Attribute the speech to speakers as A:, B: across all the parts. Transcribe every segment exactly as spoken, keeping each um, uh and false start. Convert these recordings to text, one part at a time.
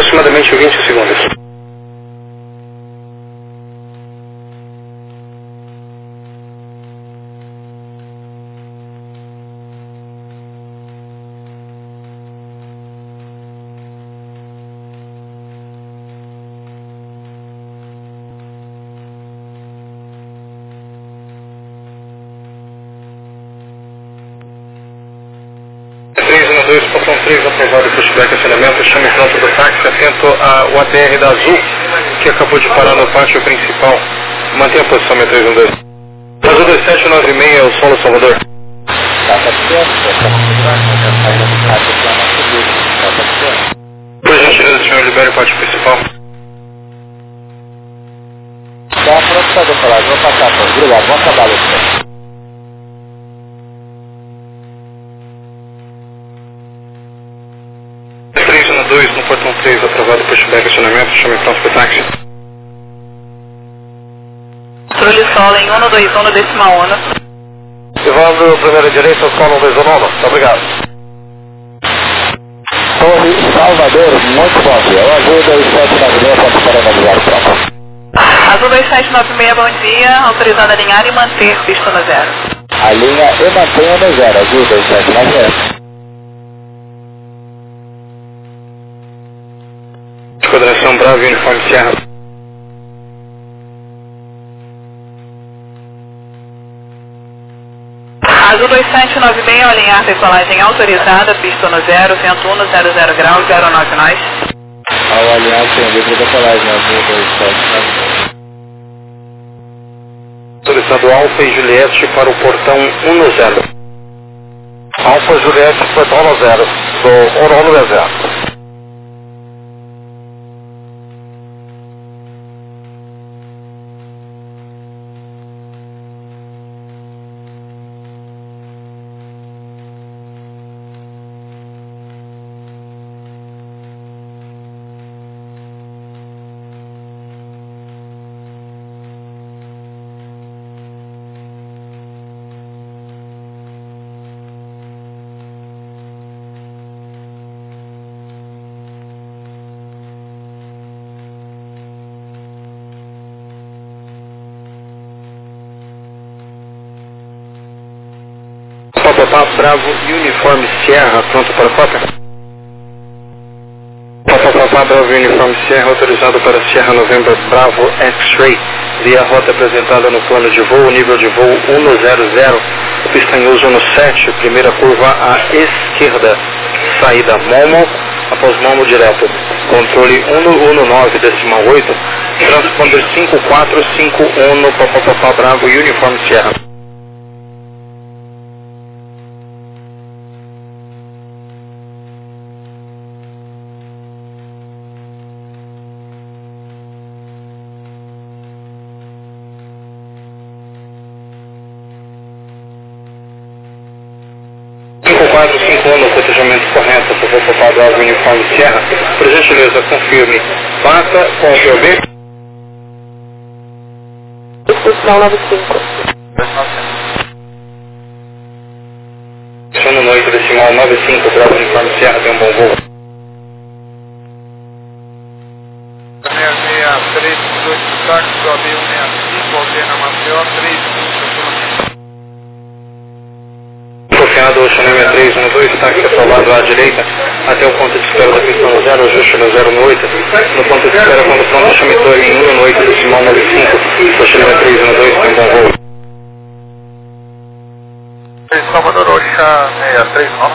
A: aproximadamente vinte segundos. três um dois, portão três, aprovado o pushback acionamento, chame pronto do táxi, atento ao A T R da Azul, que acabou de parar no pátio principal. Mantenha a posição meia três um dois. Azul dois sete nove seis, é o Solo Salvador. Por gentileza, senhor, libere o pátio principal.
B: Tá, pronto, tá, doutor, vou passar, pô. Obrigado, bom trabalho, senhor.
A: três um dois, no portão três, aprovado o pushback acionamento, chame pronto para o táxi.
C: Controle solo em um dois um, décima ONU.
B: Evandro, primeira direita, solo dois um nove, muito obrigado. Torre Salvador, muito bom dia. O Azul dois sete nove seis, pode parar no lugar próprio.
C: Azul dois sete nove seis, bom dia. Autorizado a alinhar e manter pista no zero.
B: A linha e mantenha no zero, Azul dois sete nove seis.
A: Esquadrão Bravo, uniforme Sierra.
C: Azul dois sete nove seis, ao alinhar decolagem autorizada, pista no zero, vento um, zero zero graus, zero nove nós.
B: Ao alinhar tem livre decolagem, Azul dois sete nove seis.
A: Solicitando Alfa e Juliette para o portão um zero.
B: Alfa Juliette, portão um zero, do um zero.
A: Papapá Bravo, uniforme Sierra, pronto para cópia. Papapá Bravo, uniforme Sierra, autorizado para Sierra November Bravo X-Ray, via a rota apresentada no plano de voo, nível de voo um zero zero, pista em uso no sete, primeira curva à esquerda, saída Momo, após Momo direto, controle um um nove, decimal oito, transponder cinco quatro cinco um no Papapá Bravo, uniforme Sierra. cinco quatro cinco um no cotejamento correto, por Papapá Bravo, uniforme Sierra. Por gentileza, confirme. Passa com o P O B.
C: Institucional nove cinco.
A: Sono noite decimal nove cinco, Bravo, uniforme Sierra, tem um bom voo.
D: seis seis três dois táxi, O B um seis cinco, Altena Maceió, três cinco.
A: Confiado, Chanel seis três um dois, táxi aprovado à direita, até o ponto de espera da pista no zero, ajuste no zero no oito. No ponto de espera, quando pronto, chame torre em um no oito, decimal nove cinco, Chanel três um dois, tem bom voo.
D: Salvador Oxa seis três nove.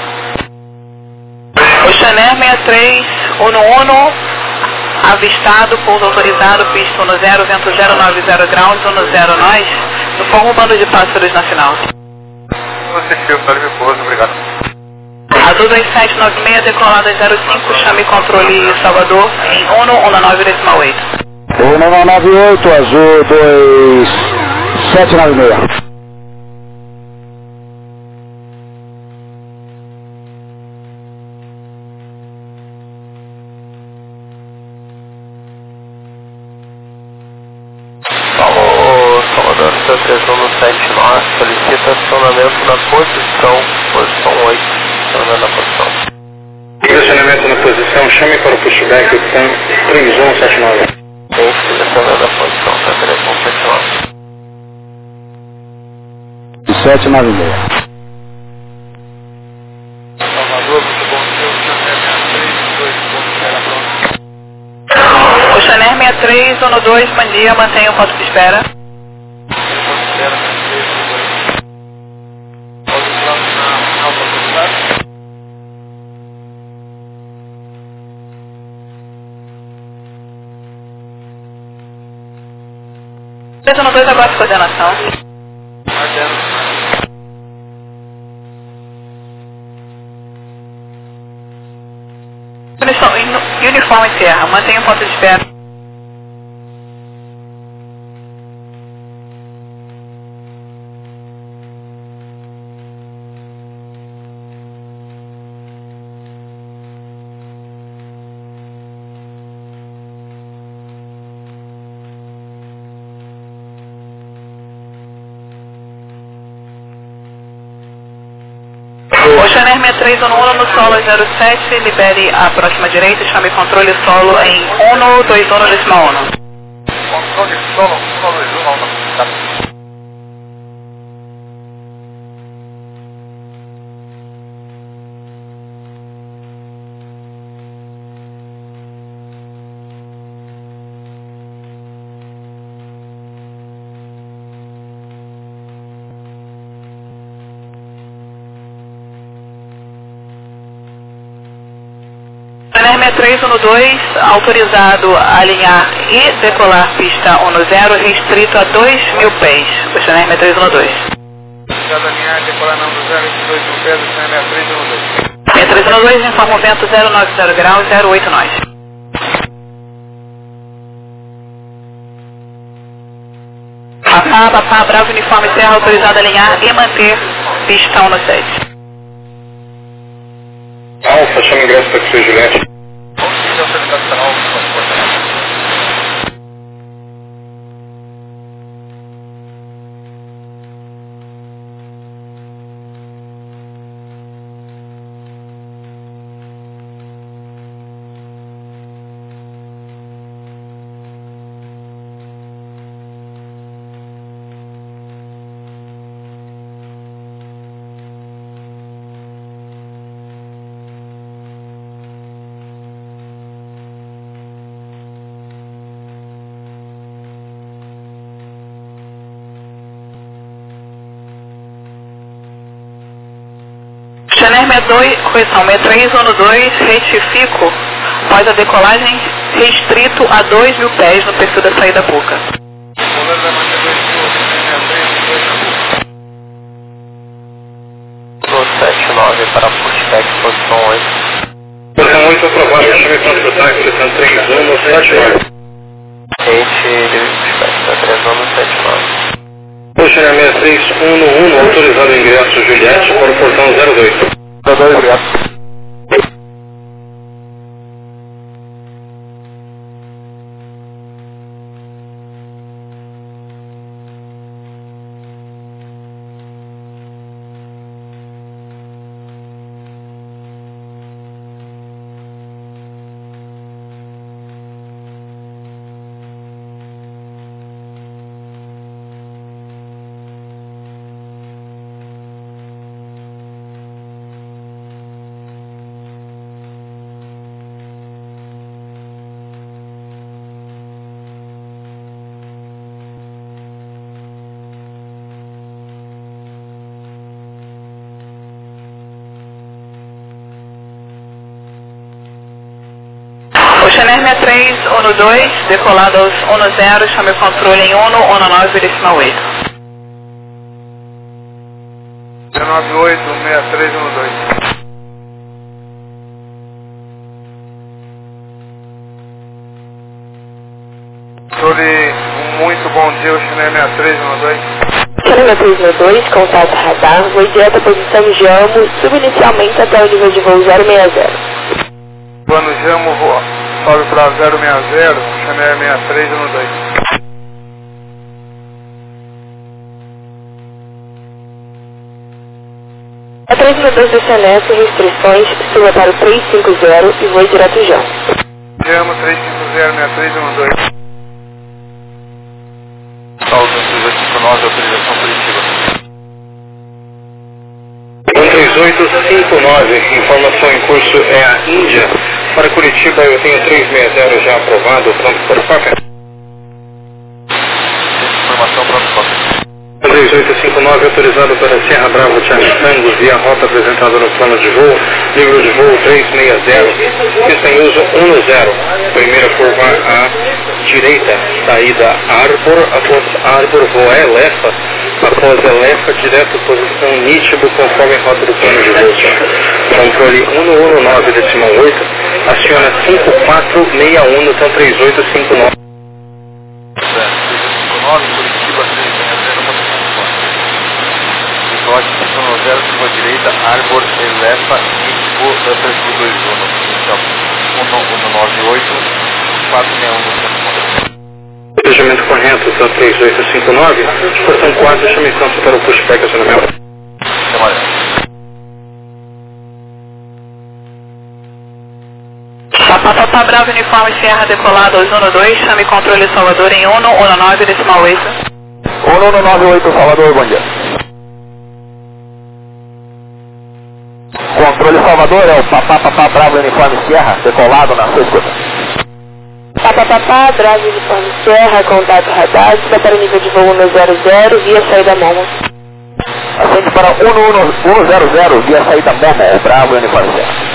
C: O Chanel seis três um um, avistado, pouso autorizado, pista no zero, vento zero nove zero graus, um zero nós, no forma bando de pássaros na final.
D: Você chegou para me pouso, obrigado.
C: Azul dois sete nove seis, decolada zero cinco, chame controle Salvador em um um nove decimal oito.
B: um um nove oito, Azul dois sete nove seis.
D: Alô, Salvador, atenção no sete nove, solicita acionamento na posição, posição oito, acionamento na posição.
A: Estacionamento na posição, chame para o pushback o TAM três um sete nove.
B: Esse, descendendo a posição, TAM três um sete nove. sete nove seis.
D: Salvador, muito bom dia, o Chanel sessenta e três, dois, ponto zero, pronto.
C: O Chanel sessenta e três, um dois, bom dia, mantenha o ponto de espera.
D: Ponto zero, três, dois. Posição na final autorizada.
C: três um dois, aguarde coordenação.
D: Ardendo.
C: Uniforme, uniforme Sierra, mantenha o ponto de espera. O Chanel sessenta e três, um um no solo zero sete, libere a próxima direita, chame controle solo em um dois um decimal um.
D: Controle solo, solo de uma, tá.
C: Chanel sessenta e três, um dois, autorizado a alinhar e decolar pista um zero, restrito a dois mil pés. O Chanel sessenta e três, um dois.
D: Cada linha decolar não do zero, dois mil pés, o Chanel sessenta e três, um dois.
C: sessenta e três, um dois, informa o vento zero nove zero graus, zero oito nós. Papá, papá, Bravo Uniforme Serra, autorizado a alinhar e manter pista um sete.
A: Alfa, chame ingresso para X-Ray Juliette.
D: Auxílio autorizacional, por favor.
C: Chanel sessenta e dois, correção, sessenta e três, um dois, retifico, após a decolagem, restrito a dois mil pés no perfil da saída boca.
D: Comando da mancha dois mil, sessenta e três, dois na boca.
B: sete nove para pushback, posição oito.
A: Posição oito, aprovado, chame para o pushback, posição três um sete nove.
B: Ente, pushback, três um sete nove.
A: O Chanel sessenta e três, um um, autorizado o ingresso Juliette para o portão zero dois.
B: zero dois, obrigado.
C: O Chanel sessenta e três, um dois, decolado aos um zero, chame o controle em um um nove decimal oito.
D: nove oito, seis três, um dois. Sobre um muito bom dia, o Chanel sessenta e três, um dois.
E: Chanel três um dois, contato radar, voo direto à posição Jamo, subinicialmente até o nível de voo zero seis zero.
D: Plano Jamo, voa. Sobe para zero seis zero, Chanel sessenta e três, um dois.
E: A três mil dois do C N S, restrições, suba para o três cinco zero e voe direto Jamo.
D: Jamo três cinco zero seis três um dois.
B: Salve três oito cinco nove, autorização Curitiba.
A: um três oito cinco nove, informação em curso é a Índia. Para Curitiba eu tenho trezentos e sessenta já aprovado, pronto por cópia.
B: Informação pronto por cópia.
A: um três oito cinco nove autorizado para Serra Bravo Charlie Tango, via rota apresentada no plano de voo, nível de voo trezentos e sessenta, pista em uso um zero, primeira curva à direita, saída Arbor, após Arbor voa Elefa, após Elefa direto posição nítido conforme a rota do plano de voo. Controle um um nove decimal oito, aciona cinco quatro seis um, então três oito cinco nove.
B: Curitiba três zero zero, curva direita, Arbor, Elefa, Nítibo, três dois um, um nove oito, quatro seis um do centro.
A: Fechamento correto, então três oito cinco nove, portão quatro, chame campo para o pushback acionamento.
C: Papapá Bravo Uniforme Sierra decolado dois um dois, chame controle Salvador em um um nove decimal oito.
B: um um nove oito, Salvador, bom dia. Controle Salvador é o Papá Papá Bravo Uniforme Sierra, decolado na sua escuta.
E: Papapá Bravo Uniforme Sierra, contato radar, suba para o nível de voo um zero zero, via saída Momo.
B: Ascende para um zero zero, via saída Momo, o Bravo Uniforme Sierra.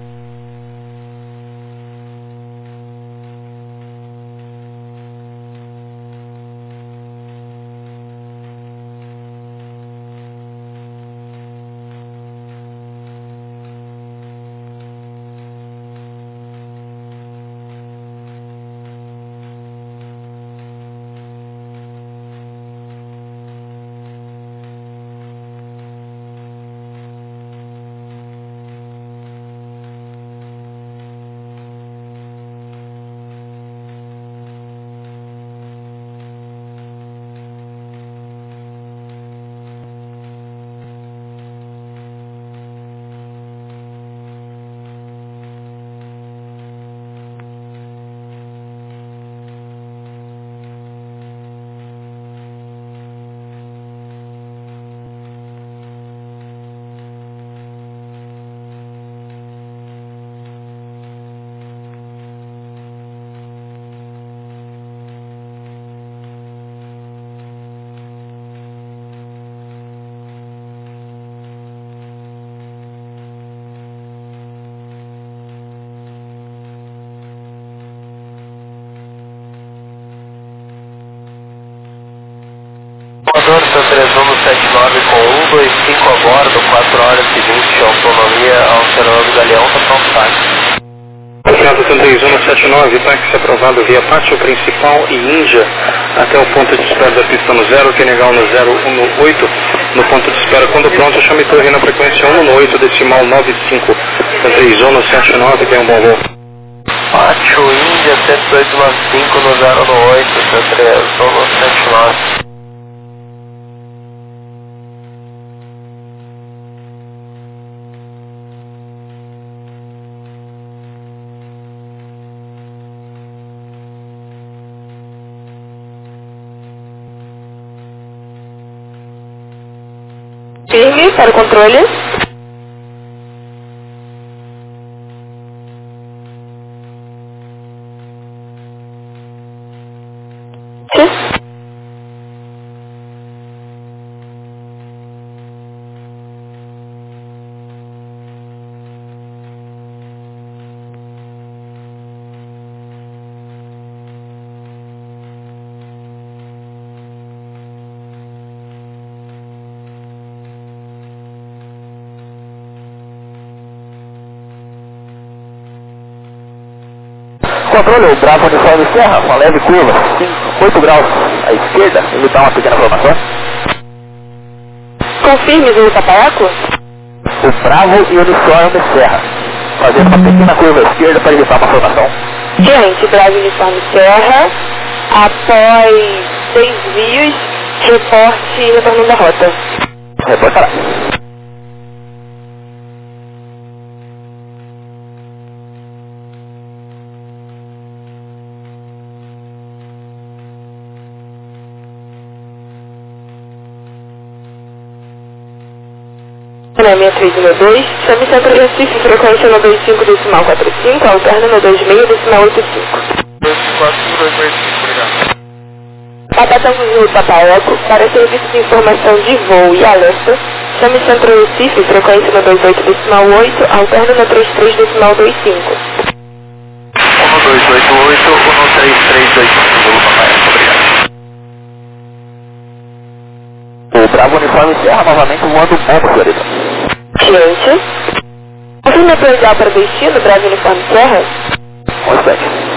B: Salvador, São três um sete nove com um dois cinco a bordo, quatro horas seguinte, autonomia alterando Galeão, tá pronto, táxi.
A: Obrigado, três um sete nove, táxi aprovado via pátio principal e Índia até o ponto de espera da pista no zero, que é legal no zero um oito, no ponto de espera. Quando pronto, chame torre na frequência um um oito, decimal nove cinco, três um sete nove, tem um bom voo.
B: Pátio Índia cento e dois vírgula cinco no zero um oito, três um sete nove.
E: Firme para o controle. Sim.
B: Controle, o Bravo Uniforme Serra, uma leve curva, oito graus à esquerda, ele dá uma pequena formação.
E: Confirme o Tapaiaco.
B: O Bravo e o Uniforme Serra, fazendo uma pequena curva à esquerda para evitar uma formação.
E: Diante, Bravo Uniforme Serra, após desvios, reporte retornando da rota.
B: Reportará.
E: Na minha três um dois, chame Centro Recife, frequência no dois cinco decimal quatro cinco, alterna no dois seis decimal oito cinco.
D: dois quatro dois dois cinco, obrigado.
E: Papa Tango Zulu Papa Eco, para serviço de informação de voo e alerta, chame Centro Recife, frequência no dois oito decimal oito, alterna no trinta e três decimal vinte e cinco.
B: um dois oito oito, um três três dois cinco, Zulu Papa Eco, obrigado. O Bravo Uniforme Serra novamente voando bom, Florida.
E: Cliente. Confirme a prioridade para destino, Bravo Uniforme Serra.
B: um sete.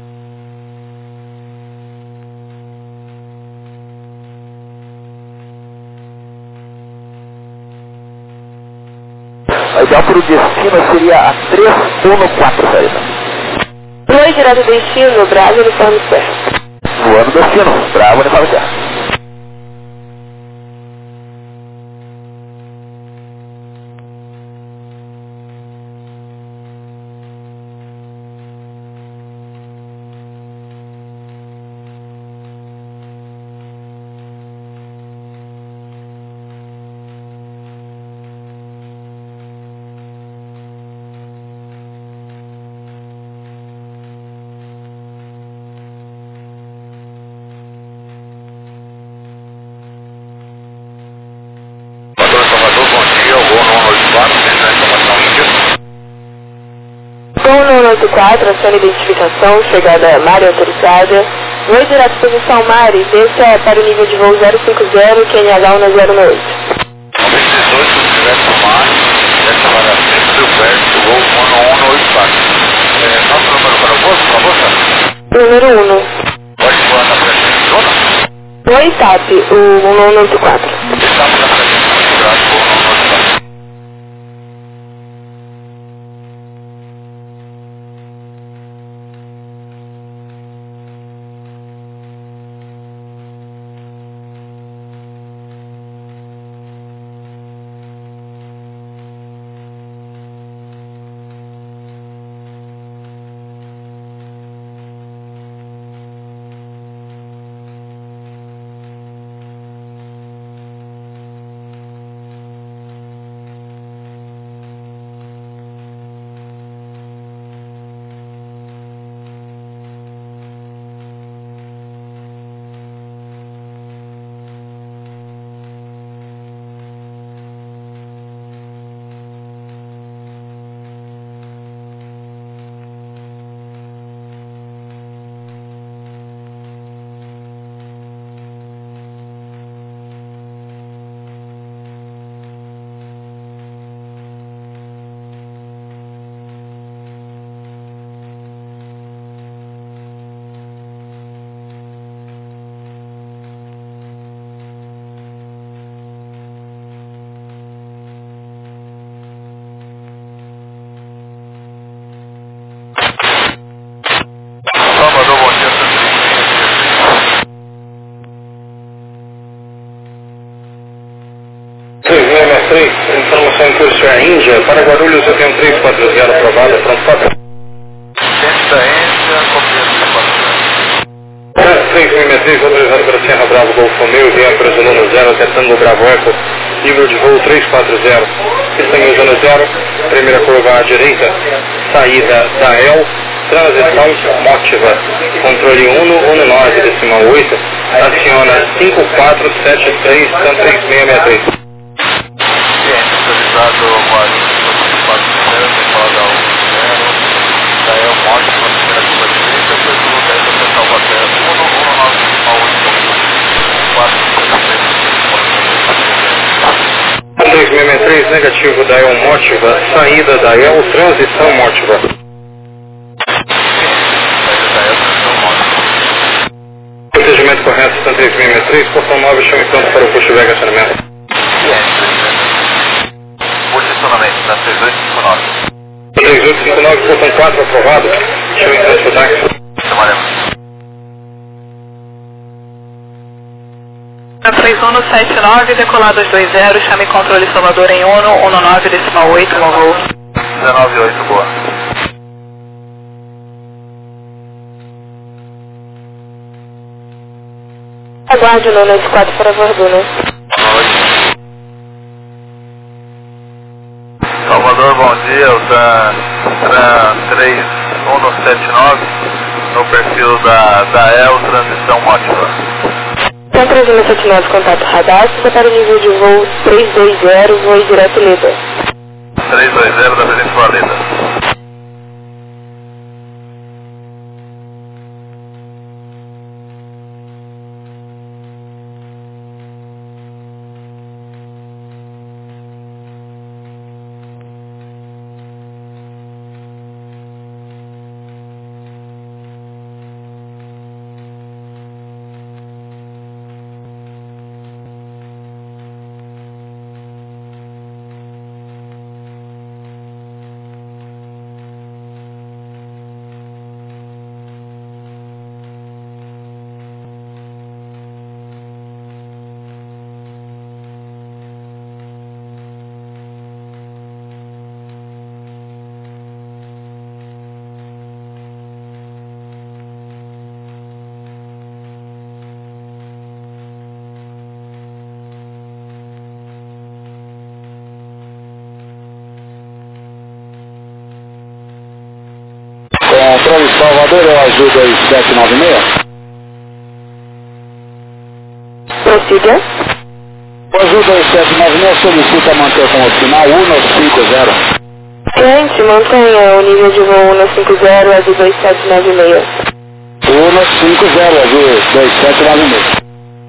B: A ideal para o destino seria a três um quatro, Florida.
E: Dois direto destino, Bravo Uniforme Serra.
B: Voando destino, Bravo Uniforme Serra.
E: um oito quatro, aciona identificação, chegada a Mari autorizada. Voo direto posição Mari, desça para o nível de voo zero cinco zero, Q N H um zero nove oito.
B: nove dezoito, direto Mari, essa variação do Verso, voo um um oito quatro. É, nosso número para o voo, por favor, senhor?
E: Número um.
B: Pode voar na frente de zona?
E: Oi, T A P, o um um oito quatro.
B: Estamos na frente de zona, voo um um oito quatro.
A: três, informação em curso é a Índia, para Guarulhos eu tenho três quatro zero aprovada, pronto para cá.
B: Centro da Índia, copiando da quatro.
A: três seis seis três, autorizado para Serra Bravo Golfo Romeo, vem apresentando zero até Tango Bravo Eco, nível de voo três quatro zero, estamos usando zero, primeira curva à direita, saída da El, transição Motiva, controle um nove decimal oito, aciona cinco quatro sete três, Tanto três seis seis três.
B: Autorizado Guarulhos, quatro zero, declara um zero, da El Motiva, primeira curva à direita, depois do dez até Taubaté, um nove decimal oito, quatro
A: três seis seis três, negativo da El Motiva, saída da El, transição Motiva. Procedimento correto, três seis seis três, portão nove, chame pronto para o puxo Vega acionamento.
B: Posicionamento da três oito cinco nove.
A: três oito cinco nove, portão quatro, aprovado. Chame pronto para o táxi.
B: Trabalhamos.
C: Na três um sete nove, decolado aos dois zero, chame controle Salvador em um um nove decimal oito, no voo.
B: dezenove oito, boa.
E: Aguarde o nono quatro para Verduna.
B: Salvador, bom dia, o Tran três um sete nove, no perfil da, da E L, transmissão ótima.
E: Tran três um sete nove, contato radar, para o nível de voo três dois zero, voo direto Leda.
B: três dois zero da Península Leda.
F: Controle Salvador, é o Azul dois sete nove seis.
E: Prossiga.
F: O Azul dois sete nove seis solicita manter como sinal um cinco zero.
E: Cliente, mantenha o nível de voo um cinco zero, Azul dois sete nove seis.
F: um cinco zero, Azul dois sete nove seis.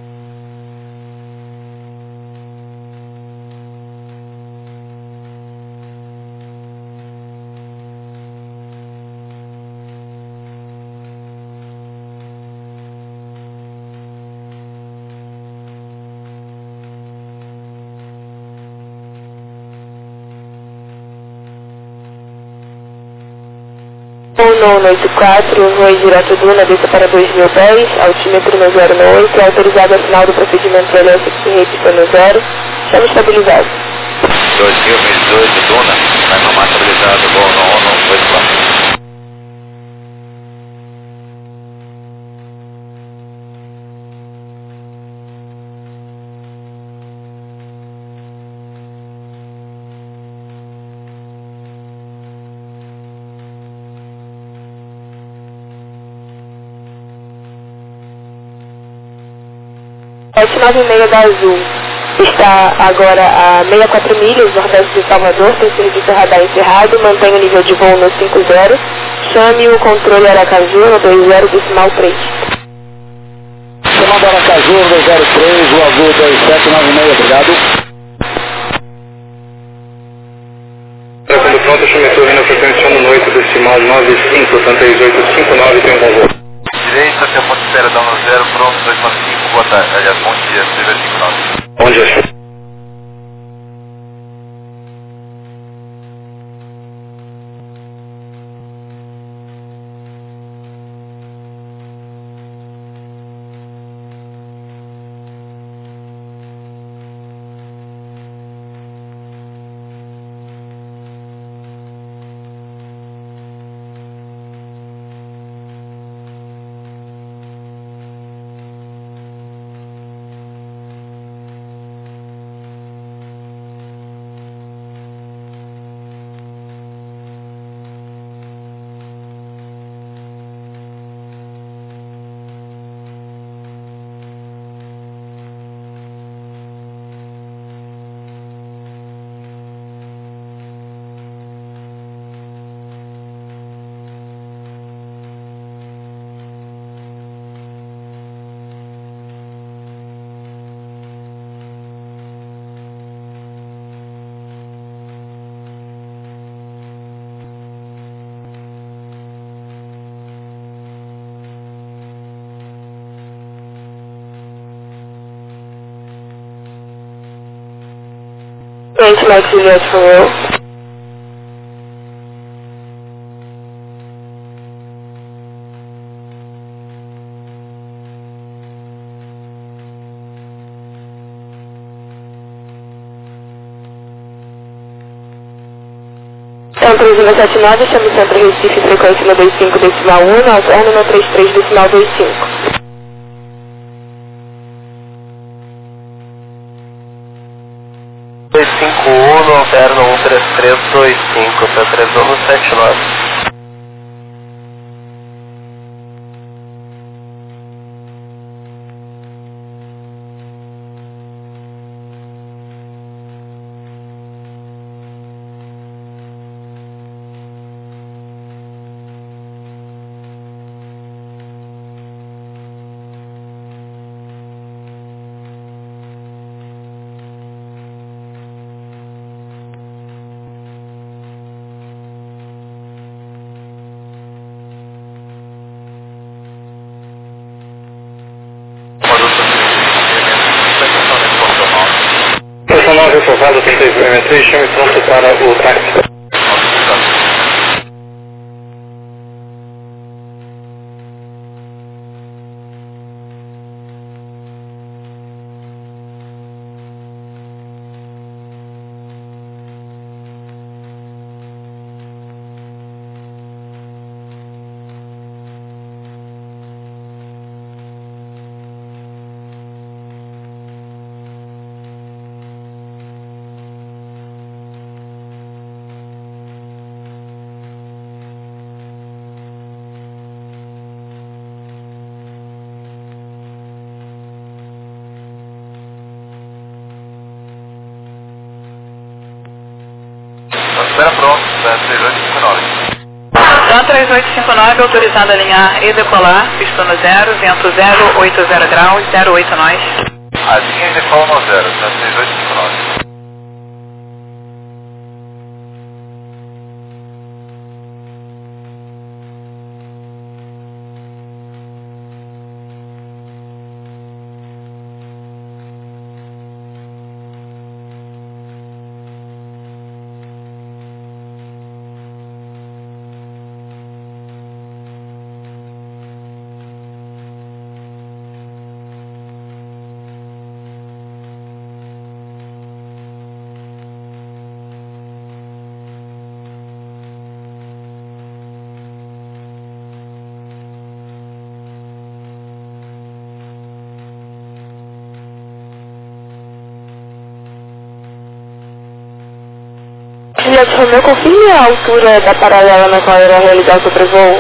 E: um oito quatro, voo direto Duna, desça para dois mil e dez, altímetro no zero oito, autorizado a final do procedimento L S X repita no zero, chama estabilizado.
B: dois mil e dezoito, Duna, vai no estabilizado, voo no um oito quatro.
E: sete nove seis da Azul está agora a sessenta e quatro milhas nordeste de Salvador, tem serviço radar encerrado, mantém o nível de voo no cinco zero, chame o controle Aracaju no dois zero decimal três.
F: Comando Aracaju no dois zero três, o Azul dois sete nove seis, obrigado.
A: Quando pronto, chame a torre na frequência no oito decimal nove cinco, três oito cinco nove, tem um bom voo.
B: Direita, até a ponte espera, dá no zero, pronto, dois nove cinco, boa tarde, aliás, bom dia, seja cinco nove.
A: Bom dia.
E: Cliente Max Juliette Romeo. Então, três um sete nove, chama o Centro Recife, frequência no dois cinco decimal um, alterno no trinta e três decimal vinte e cinco.
B: dois cinco um, alterno um três três dois cinco para três um sete nove.
A: Estação nove, aprovado, trinta e três, chame pronto para o táxi.
B: Espera pronto, três oito cinco nove.
C: TAM três oito cinco nove, autorizado a alinhar e decolar, pista no zero, vento zero oito zero graus, zero oito nós.
B: A linha decola no zero, TAM três oito cinco nove.
E: Juliette Romeu, confirme a altura da paralela na qual irá realizar o sobrevoo.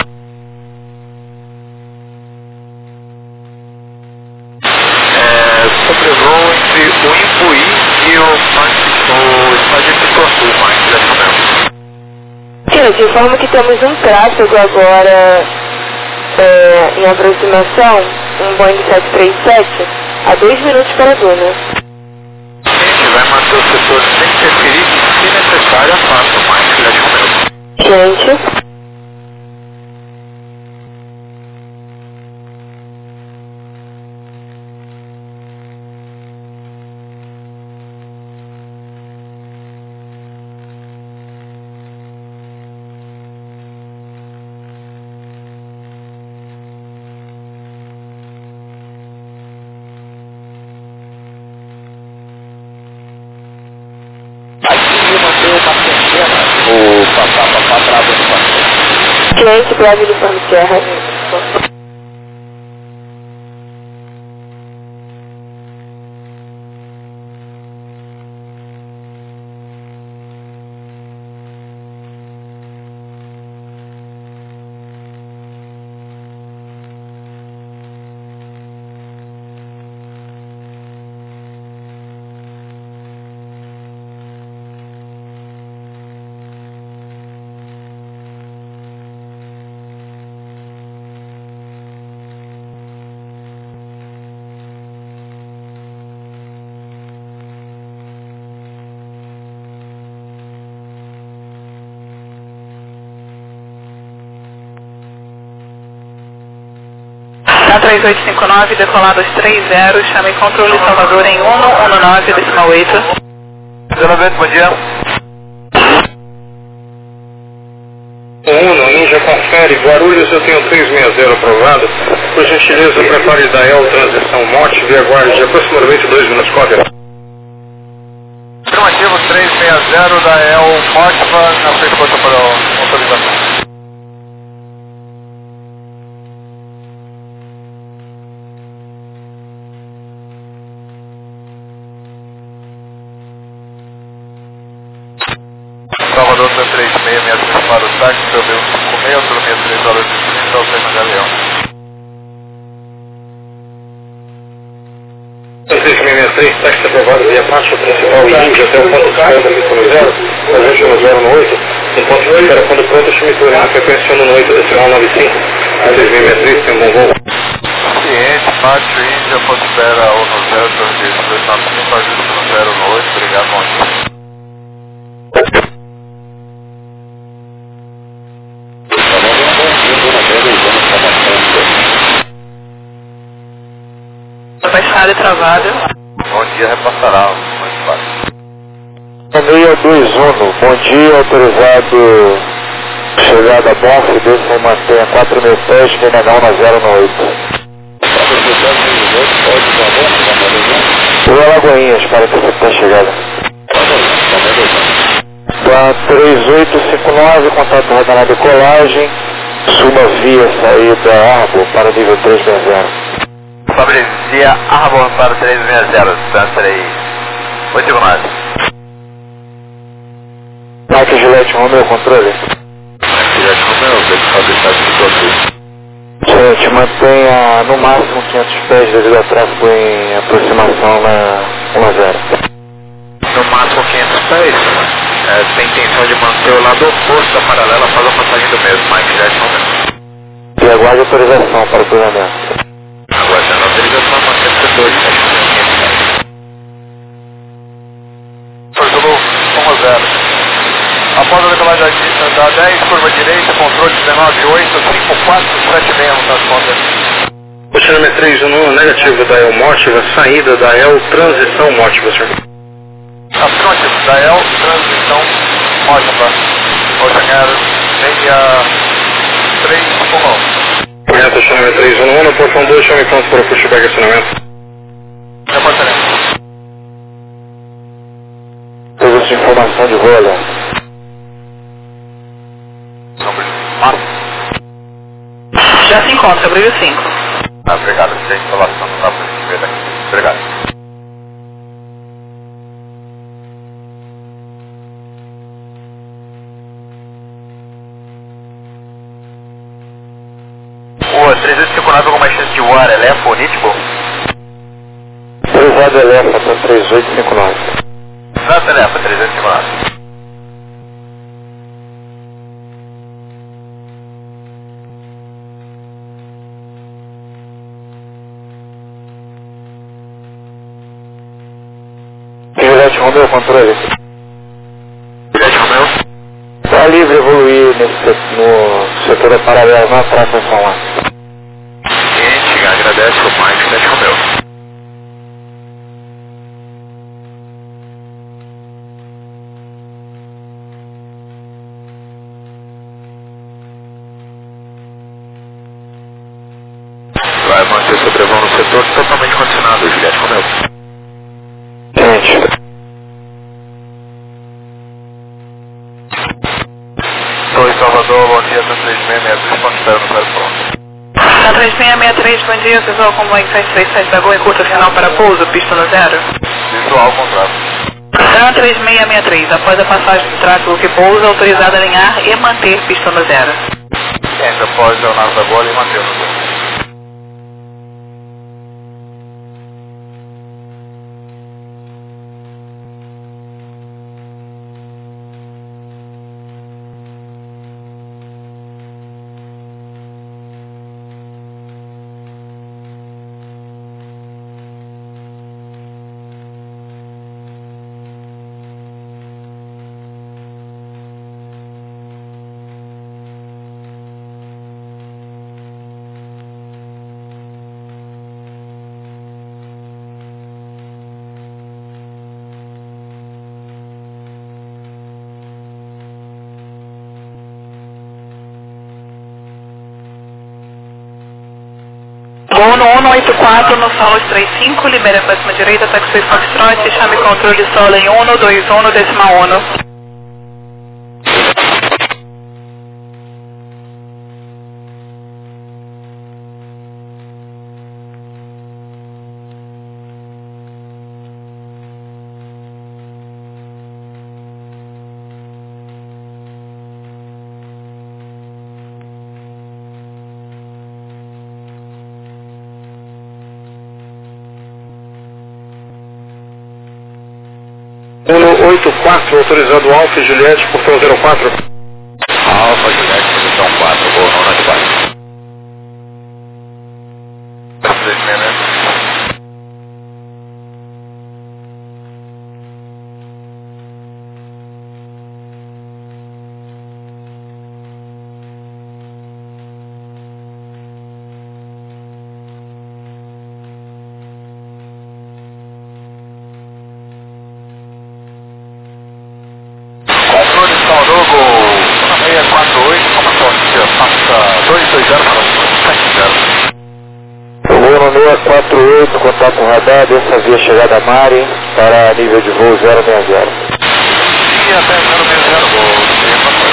B: É, sobrevoo entre o Imbuí e o, o estádio de Pituaçu, mais diretamente.
E: Gente, informo que temos um tráfego agora é, em aproximação, um Boeing sete três sete, a dois minutos para a Duna.
B: A gente vai manter o setor sem interferir e, se necessário, afasta o mais diretamente.
E: Gente.
F: O papá, papá, trava no papel.
E: Cliente, breve uniforme Sierra.
C: TAM três oito cinco nove, decolados três zero, chame controle Salvador em um um nove, decimal oito.
B: Desenvolvimento, bom dia.
A: Uno, Ninja confere, Guarulhos eu tenho três seis zero aprovado. Por gentileza, prepare da E L transição Morte, via guarda de aproximadamente dois minutos, cópia.
B: Afirmativo três seis zero da E L Motiva, na frequência para a autorização. Salvador Rota três seis seis três para o táxi, C B um cinco seis, autonomia três horas e trinta, Alfena Galeão.
A: três seis seis três, táxi aprovado via marcha principal e índia até o ponto de espera da pista no zero, presente no zero no oito, no ponto de espera quando pronto, chimitura na frequência no oito, decimal nove cinco, três seis seis três, tem um bom voo.
B: Ciente, Pátio Índia, ponto de espera um no zero, dois dois nove cinco, ajuste no zero no oito, obrigado, bom dia.
C: Baixada e travada.
B: Bom dia, repassará mais fácil.
F: seis dois um, bom dia, autorizado chegada a Bonf, desce e mantenha quatro mil pés, Venenão na zero no oito. O Alagoinhas, para que você tenha chegada. Tá três oito cinco nove, contato radar decolagem, suba via saída Arbor para nível três seis zero.
B: Sobre via Arbor para três seis zero, distância aí oito cinco nove.
F: Mike Gillette, Romeo, controle.
B: Gillette Romeo, tem que fazer estágio de controle.
F: Gente, mantenha no máximo quinhentos pés devido ao tráfego em aproximação na um a zero.
B: No máximo quinhentos pés, é, tem intenção de manter o lado oposto da paralela após a passagem do mesmo, Mike Gillette Romeo.
F: E aguarde autorização para o cruzamento.
B: Aguardando a autorização, manter C dois, Porto um a zero. Após a decolagem da dez, curva direita, controle dezenove oito, cinco quatro sete seis no transponder.
A: Oceano três um, negativo da El Mótiva, saída da El, transição Mótiva, senhor.
B: Afirmativo, da El, transição Mótiva. Oceano seis três um.
A: Correto, Oceano três um, no portão dois, chame pronto para o pushback acionamento.
B: Reportaremos.
F: Toda essa informação de voo, Léo.
C: Já se encontra, brilho cinco.
B: Ah, obrigado, tem instalação, não dá pra gente ver daqui. Obrigado. O trezentos e cinquenta e nove, alguma chance de voar Elefa ou Nitbo?
F: Cruzado Elefa, tá três oito cinco nove.
B: Exato, Elefa, trezentos e cinquenta e nove.
F: Gillette Romeo, controle.
B: Gillette Romeo.
F: Está livre evoluir nesse, no setor da paralela, não atrasa a falar.
B: Gente, agradece o Mike Gillette Romeo. Vai manter sobrevoo no setor totalmente condicionado, Gillette Romeo.
F: Gente.
B: Oi, Salvador, bom dia, tá três seis seis três, ponto zero no zero pronto.
C: Tá três seis seis três, bom dia, visual com Boeing sete três sete da Gol em curta final para pouso, pista no zero.
B: Visual contrato.
C: Tá três seis seis três, após a passagem de tráfego que pousa, autorizado a alinhar e manter pista no zero.
B: Entra após Leonardo da Bola e Matheus no zero.
C: Gol no um oito quatro no Solos três cinco, libera a próxima direita, taxi Foxtrot, chame controle solo em um dois um, decimal um.
A: oito quatro, autorizado Alfa e Juliette, portão zero quatro.
B: Alfa, Juliette, posição quatro, voo não notificado. três seis seis.
F: seis quatro oito, contato radar, dessa via chegada a Mari, para nível de voo zero seis zero.
B: E até zero seis zero, voo.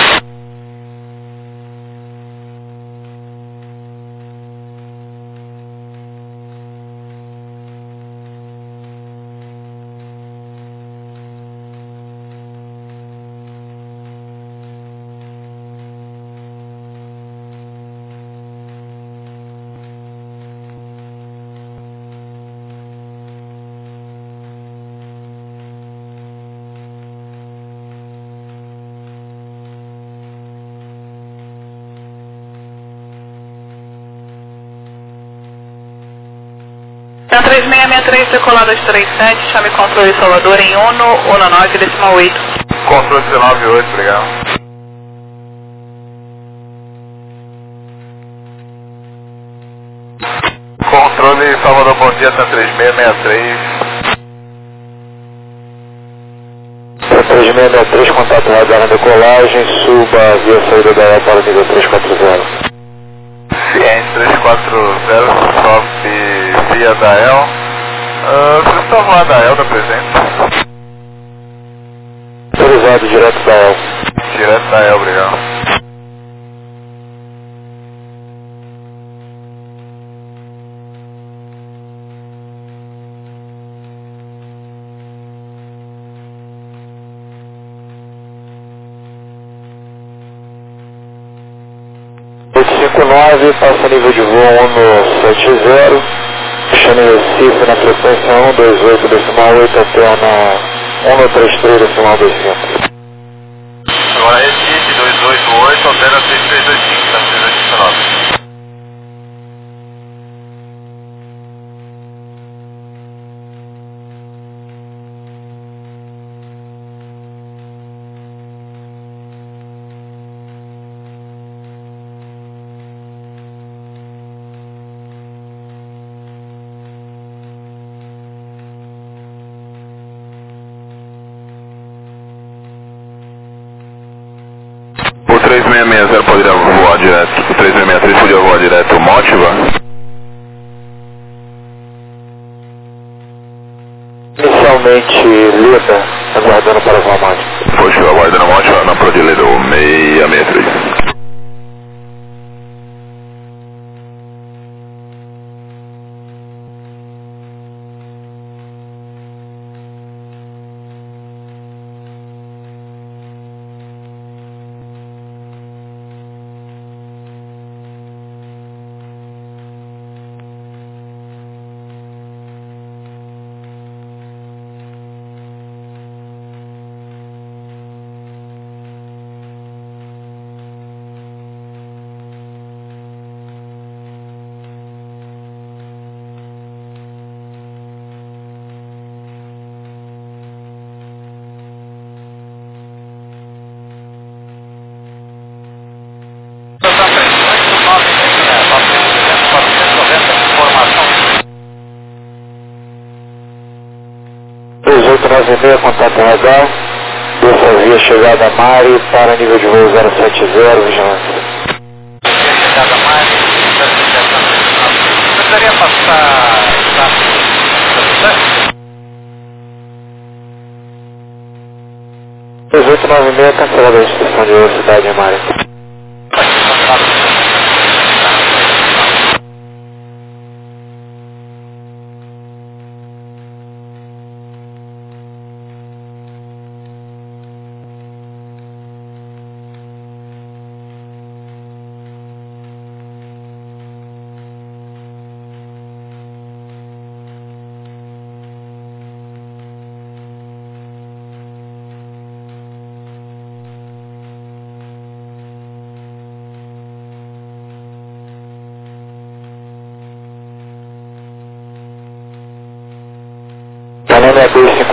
C: Então três seis seis três, decolado dois três sete, chame controle Salvador em Uno, Uno nove, decimal oito.
B: Controle dezenove oito, obrigado. Controle Salvador, bom dia, tá três seis seis três.
F: três seis seis três, contato radar na decolagem, suba via saída da E para o nível três quatro zero.
B: Ciente três quatro zero, sobe via da E L. Uh, vocês estão voando da E L da presente?
F: Autorizado direto da E L.
B: Direto da E L, obrigado.
F: oito cinco nove, passa nível de voo um sete zero, chame Recife na frequência um dois oito decimal oito até na um três três decimal dois cinco.
B: Agora Recife dois oito oito, altera seis três dois cinco, tá seis oito cinco nove. O três seis seis zero poderia voar direto, o três seis seis três poderia voar direto Motiva?
F: Inicialmente Lida, aguardando para voar Motiva.
B: Foi show, aguardando Motiva na Prodilha do seis seis três.
F: dois oito nove seis, contato radar, dessa via chegada a Mari para nível de voo zero sete zero, vigilância.
B: Chegada a Mari, precisaria passar
F: dois oito nove seis, cancelada a restrição de velocidade em Mari.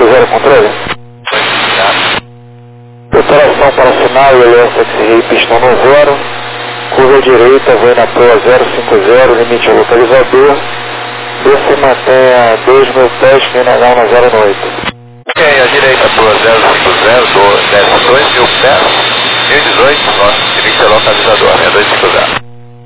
F: cinco zero, controle. Operação para final, L S X-Ray, pistão no zero. Curva direita, vai na proa zero cinco zero, limite ao localizador. Desce e mantenha dois mil pés, que na H na zero oito.
B: Ok, a direita proa zero cinco zero, desce dois mil pés, mil e dezoito, nosso limite ao localizador, né, dois cinco zero.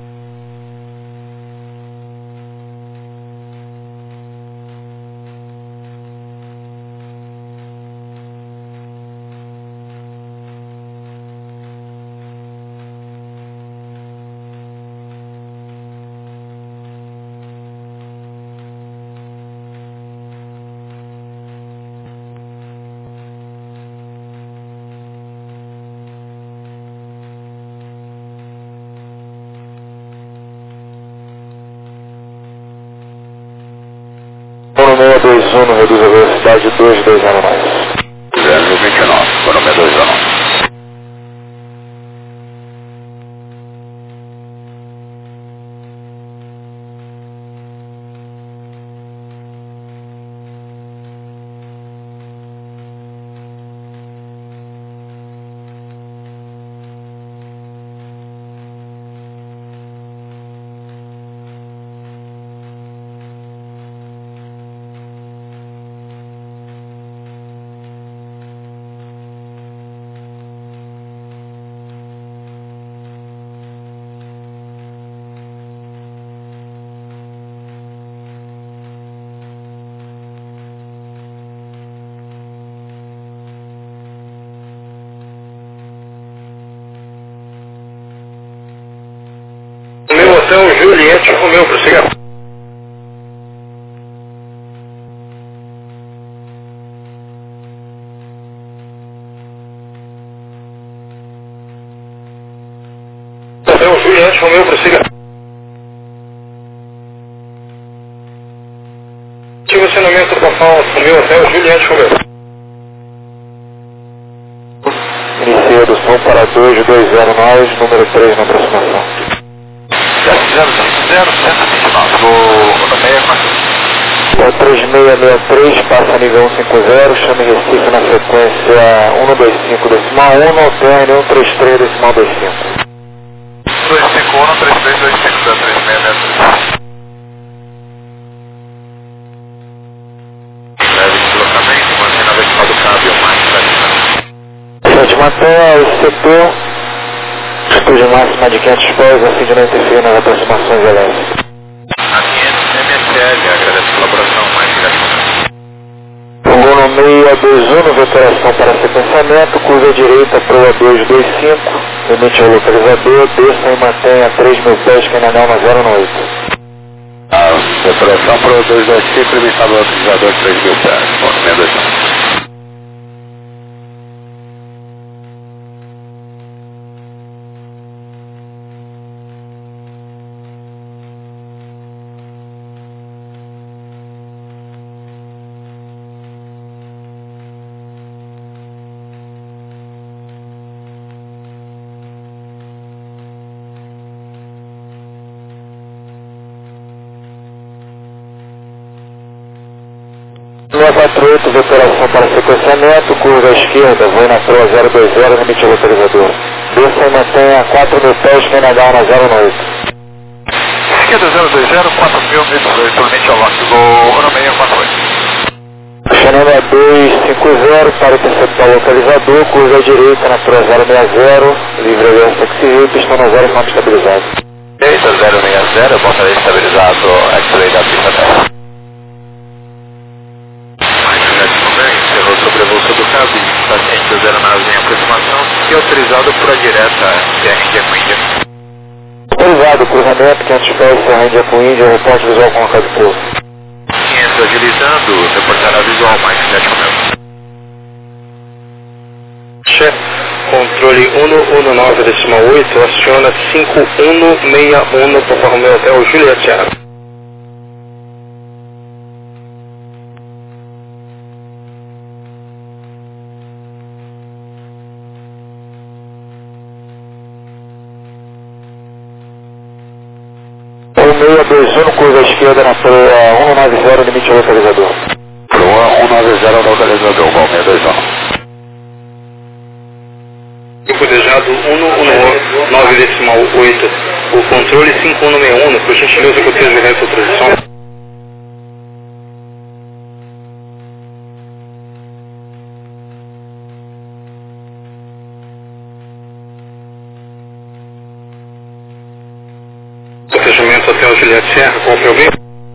F: seis dois um, reduz a velocidade dois dois zero mais.
B: zero vinte e nove, foram seis dois um.
A: Meu hotel Juliette Romeu, prossiga. Hotel Juliette Romeu, prossiga. Estacionamento total, meu hotel Juliette Romeu.
F: Inicia a redução para dois dois zero nove, número três na aproximação.
B: zero cinco zero, cento e vinte e nove, vou no meio,
F: É três seis seis três, passa nível cento e cinquenta, chame Recife na frequência cento e vinte e cinco decimal um, T N cento e trinta e três decimal vinte e cinco.
B: dois cinco um, três três dois cinco, três seis seis três. Leve deslocamento, mantendo a vertical do câmbio mais tradicional.
F: Gente, mantenha o C P. Altitude máxima de quinhentos pés, a fim de não interferir nas aproximações elétricas.
B: A quinhentos M S L, agradece a colaboração mais direto.
F: Pulou no seis dois um, veteração para sequenciamento, curva direita, proa dois dois cinco, limite ao localizador, desça e mantenha três mil pés, que na zero oito.
B: A veteração proa dois dois cinco, limitado ao localizador três mil pés, ponto seis dois um.
F: seis quatro oito, veteração para sequenciamento, curva à esquerda, voo na proa zero dois zero, limite ao localizador. Desça e mantenha quatro mil pés, que na zero oito.
B: Esquerda zero dois zero, quatro mil, limite ao localizador, voo no meio quatro oito.
F: Chanel dois cinco zero, para interceptar o localizador, curva à direita na proa zero seis zero, livre L S X-Ray, pistão no zero e campo estabilizado.
B: Direita zero seis zero, pontaria estabilizado, X-Ray da pista dez. Encerrou sobre a bolsa do cabo, paciente zero nove em aproximação e autorizado por a direta C R Índia com Índia.
F: Autorizado, cruzamento, quinhentos pés, C R Índia com Índia, reporte visual com a casa de pouso.
B: quinhentos agilizando, reportará visual mais sete mil.
A: Chefe, controle um um nove decimal oito, aciona cinco um seis um para o meu hotel Juliette Sierra.
F: seis dois um, curva à esquerda na proa cento e noventa, limite ao localizador.
B: Proa
F: um nove zero, localizador, Gol seis dois um.
A: Grupo desejado um nove decimal oito, o controle cinco um seis um, por gentileza com o três direto de transição. Protegimento até o Juliette Serra, com o problema.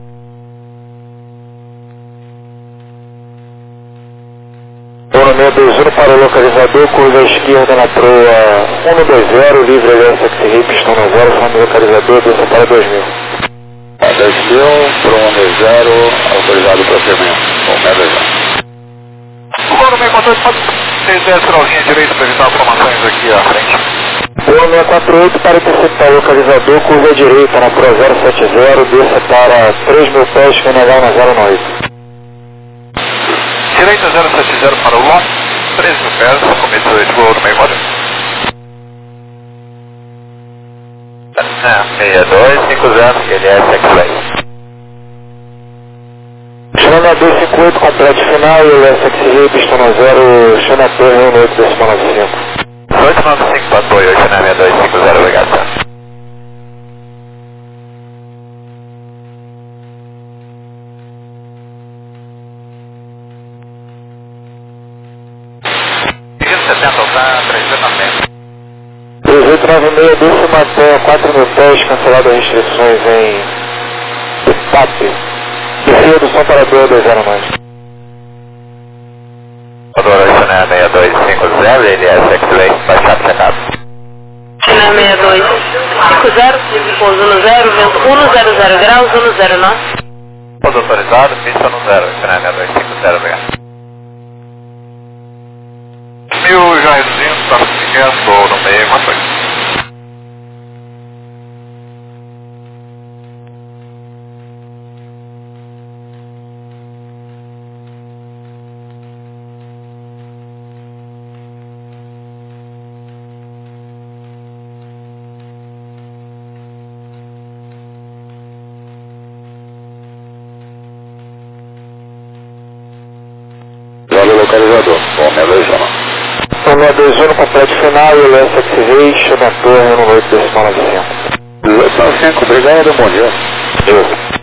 F: Uno seis dois um para o localizador, curva à esquerda na proa um dois zero, livre L S X R, pistão no zero, falando localizador, desça para dois mil. dois mil, pro um dois zero, autorizado o procedimento. Bom, seis dois um.
B: O número quatro oito, pode descer a sinalzinha direita para evitar formações aqui à frente.
F: Uno seis quatro oito para interceptar o localizador, curva à direita na proa zero sete zero, desça para três mil pés, F N H na zero nove.
B: Direita zero sete zero para o lote, três mil pés, começo de voo no meio quadro.
F: seis dois cinco zero, L S X-Ray. Chama a dois cinco oito, completo final, L S X-Ray, pistão no zero, chama a torre um oito decimal nove cinco.
B: oito nove cinco para apoio, chama dois cinco zero, obrigado.
F: três oito nove seis, desce Matéia, quatro mil pés, cancelado as restrições em Itape. Descia do São Parador dois zero nove.
B: Adora Chanel seis dois cinco zero, L S X-Ray, baixado checado.
E: Chanel seis dois cinco zero, pouso no zero, vento um zero zero graus, um zero nove.
B: Pouso autorizado, pista no zero, Chanel seis dois cinco zero, obrigado. Mil já reduzindo, está seguindo no meio, quanto foi?
F: Vale localizador, bom, seis dois um. Uno dois um, completo final, L S X-Ray, chama a torre um oito decimal nove cinco. oito nove cinco, obrigado, bom dia. Eu.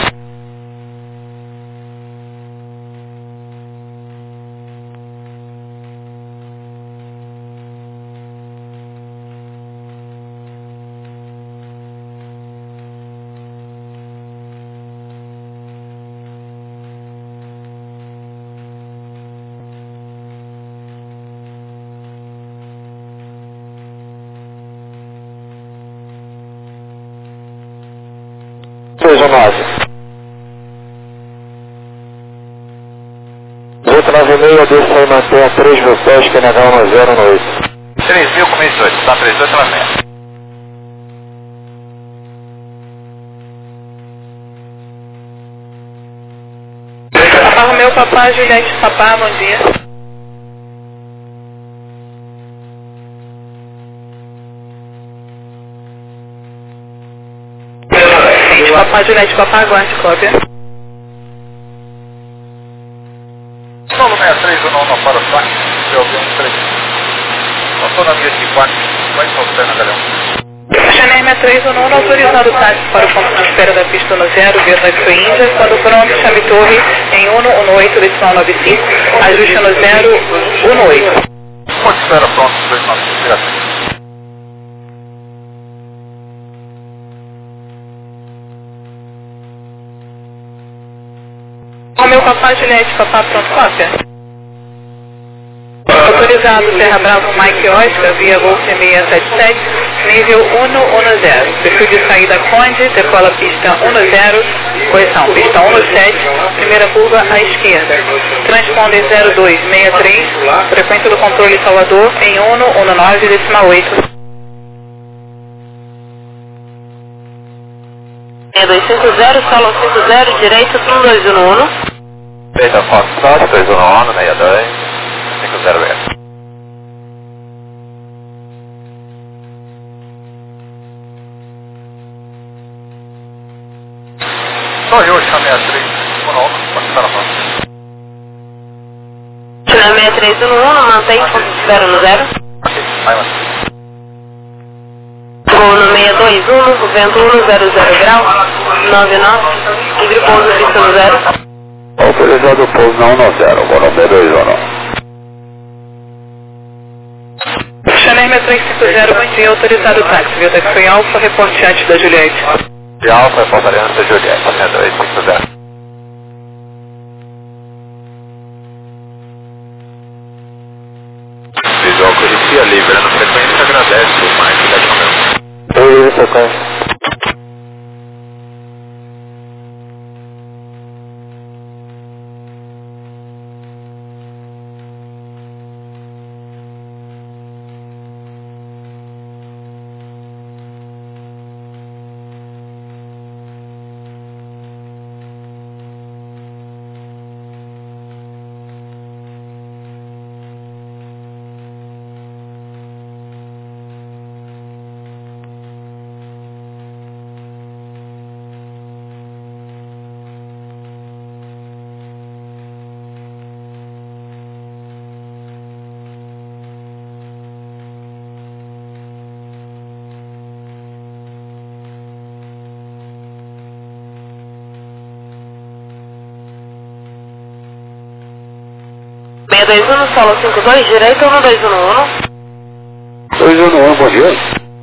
F: dois um nove. oito nove seis, desça aí, mantenha três mil pés, P N H um zero no oito.
B: três mil, começo oito, tá três oito nove seis.
C: Alfa Romeo Papá, Juliette Papá, bom dia. Papá, Juliette Papá, aguarde cópia.
B: Solo seis três um não para o saque, se alguém um três. Passou na minha de quatro, vai soltando, galera.
C: Chanel seis três um não autorizado o táxi para o ponto de espera da pista no zero, Vietnã Índia, quando pronto, chame torre em um um oito decimal nove cinco, ajuste no zero um oito.
B: Ponto de espera pronto, dois nove cinco, direto.
C: Romeu Papá, Juliette Papá, pronto, cópia. Autorizado Terra Bravo Mike Oscar, via Golf seis sete sete, nível um um zero. Perfil de saída Conde, decola pista um zero, correção, pista um sete, primeira curva à esquerda. Transponder zero dois seis três, frequência do controle Salvador em um um nove decimal oito.
E: seis dois cinco zero, solo cinco zero, direito, um dois um um.
B: Feita Fox South, dois um um, seis dois, cinco zero zero. Só eu chamei a três, um um, pode estar na frente.
E: três um um, mantém ponto zero no zero.
B: Vai lá.
E: Voo no seis dois um, vento um zero zero grau, nove nove, livre pouso pista no zero.
F: Autorizado pouso na um zero, voo no seis dois um.
C: Chanel seis três cinco zero, bom dia, autorizado o táxi, viu? Taxi Alfa, reporte antes da Juliette.
B: De Alfa, reporte antes da Juliette, seis dois cinco zero. Visual Curitiba, liberando frequência, agradece por mais de dez minutos.
F: Oi, livre frequência.
E: seis dois um, solo cinco dois, direito um dois um um.
F: dois um um, bom dia.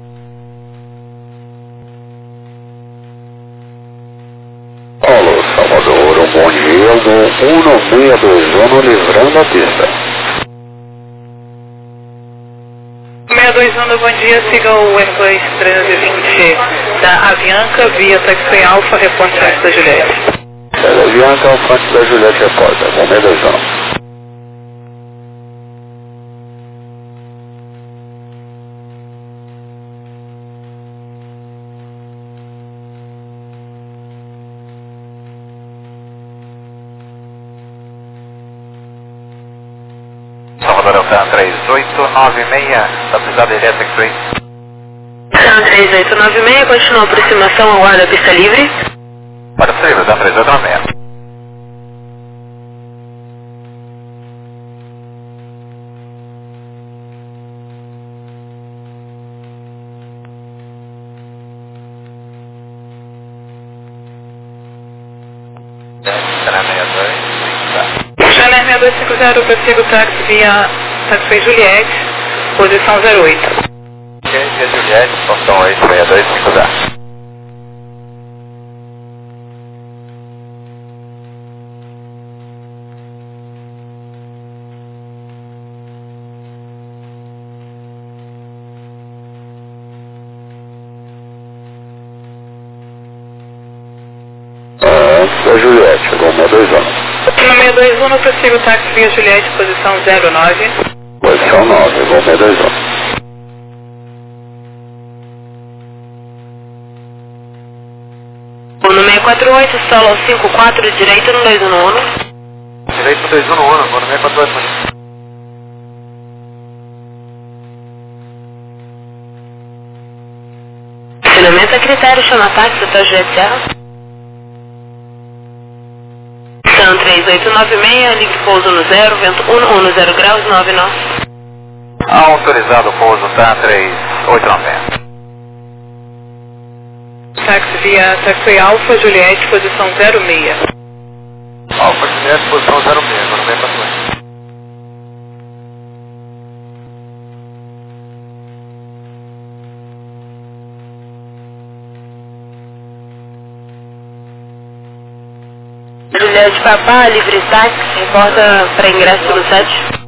F: Alô, Salvador, um bom dia, voo um seis dois um, livrando a pista.
C: seis dois um, bom dia, siga o Airbus trezentos e vinte da Avianca via Taxi Alfa, reporte antes da Juliette.
F: Da Avianca ao frente da Juliette Repórter, voo seis dois um.
B: Salvador Alcan três oito nove seis, da pisada elétrica três.
E: São três oito nove seis, continua a aproximação, aguarda a pista livre.
B: Para o livre, da três oito nove seis.
C: Chanel seis dois cinco zero, prossiga o táxi via Taxi Juliette, posição zero oito.
B: Ok, via Juliette, posição oito, seis dois cinco zero.
F: Antes da Juliette, voo seis dois um.
C: No seis dois um, prossiga o táxi via Juliette, posição zero nove.
F: Posição nove, voo seis dois um.
E: Voo no seis quatro oito, solo cinco quatro, direito no dois um um.
B: Direito dois um um, vou no seis quatro oito.
E: Estacionamento a critério, chama táxi até o Juliette Serra. São três oito nove seis, livre pouso no zero, vento um um zero graus, nove nove.
B: Autorizado o pouso, tá três oito nove seis.
C: Táxi via Taxi Alfa, Juliette, posição zero seis.
B: Alfa Juliette, posição zero seis, vou no seis quatro oito.
E: Juliette Papá, livre táxi, importa para ingresso no sete.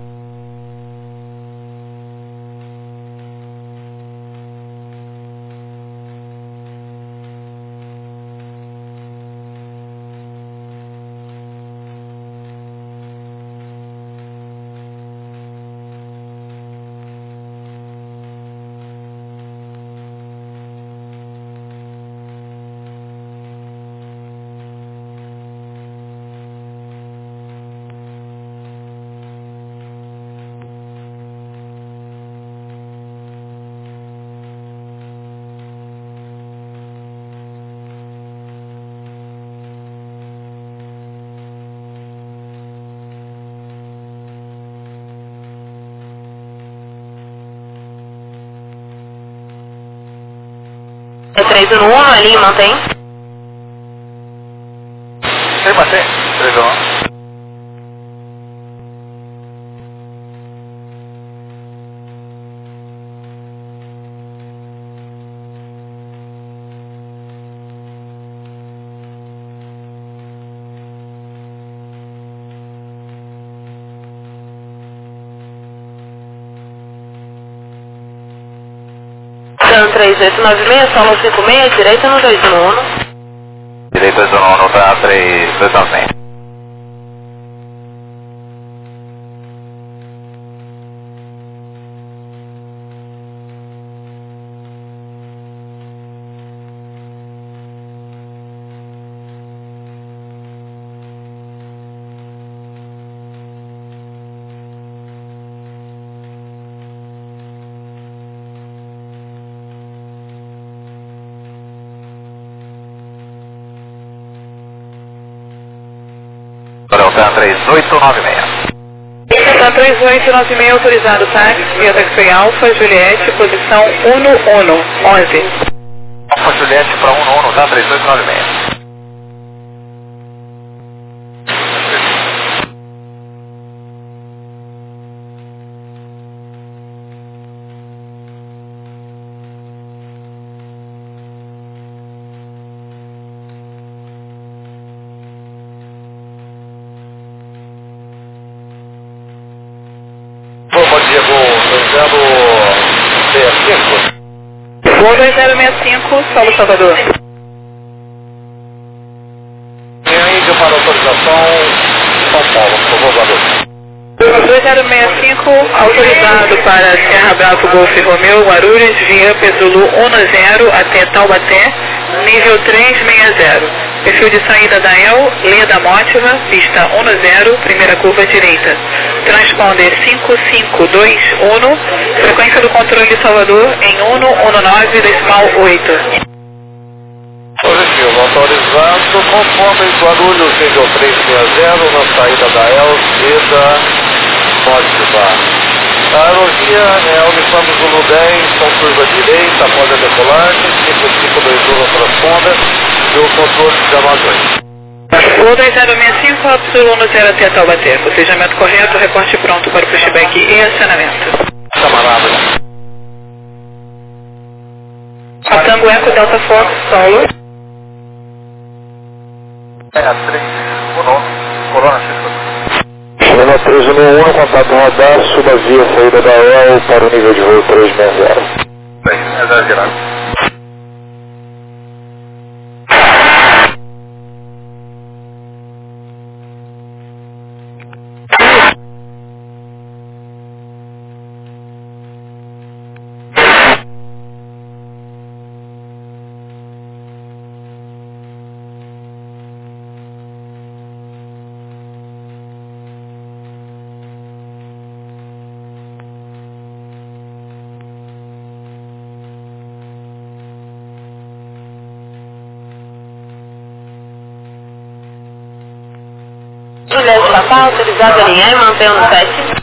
E: É três um um, ali mantém.
B: Sim, mantém. três um um.
E: três oito nove seis, solo cinco seis, direita no dois um um.
B: Direita dois um um, tá três dois nove seis. Tá três oito nove seis.
C: Tá três oito nove seis autorizado, táxi, via taxi Alfa, Juliette, posição um um, onze.
B: Alfa Juliette para um um, tá três oito nove seis.
C: Voo dois zero seis cinco, solo Salvador.
B: Tem índio para autorização São Paulo, por favor, Guarulhos.
C: dois zero seis cinco, autorizado para Serra Bravo Golf Romeu, Guarulhos, via Pesulu um zero até Taubaté, nível três seis zero. Perfil de saída da E L, linha da Mótiva, pista um zero, primeira curva direita. Transponder cinco cinco dois um, frequência do controle Salvador em um um nove decimal oito.
B: Positivo, autorizado, conforme Guarulhos, nível três seis zero, na saída da E L e da Mótiva. A aerovia é Uniforme Zulu dez, com curva direita, após a decolagem, cinco cinco dois um transponder, e o controle de armadores.
C: Voo dois zero seis cinco, Absolu um zero até Taubaté. Cotejamento correto, reporte pronto para o pushback e acionamento.
B: Camarada.
C: A Tango Eco Delta Fox, solo.
B: É, três um nove, Corona Cisco.
F: Chama três um um, contato radar, suba via saída da E L para o nível de voo três seis zero.
B: três seis zero, Gerardo.
E: Juliette Papá, autorizado a linha e mantém no sete.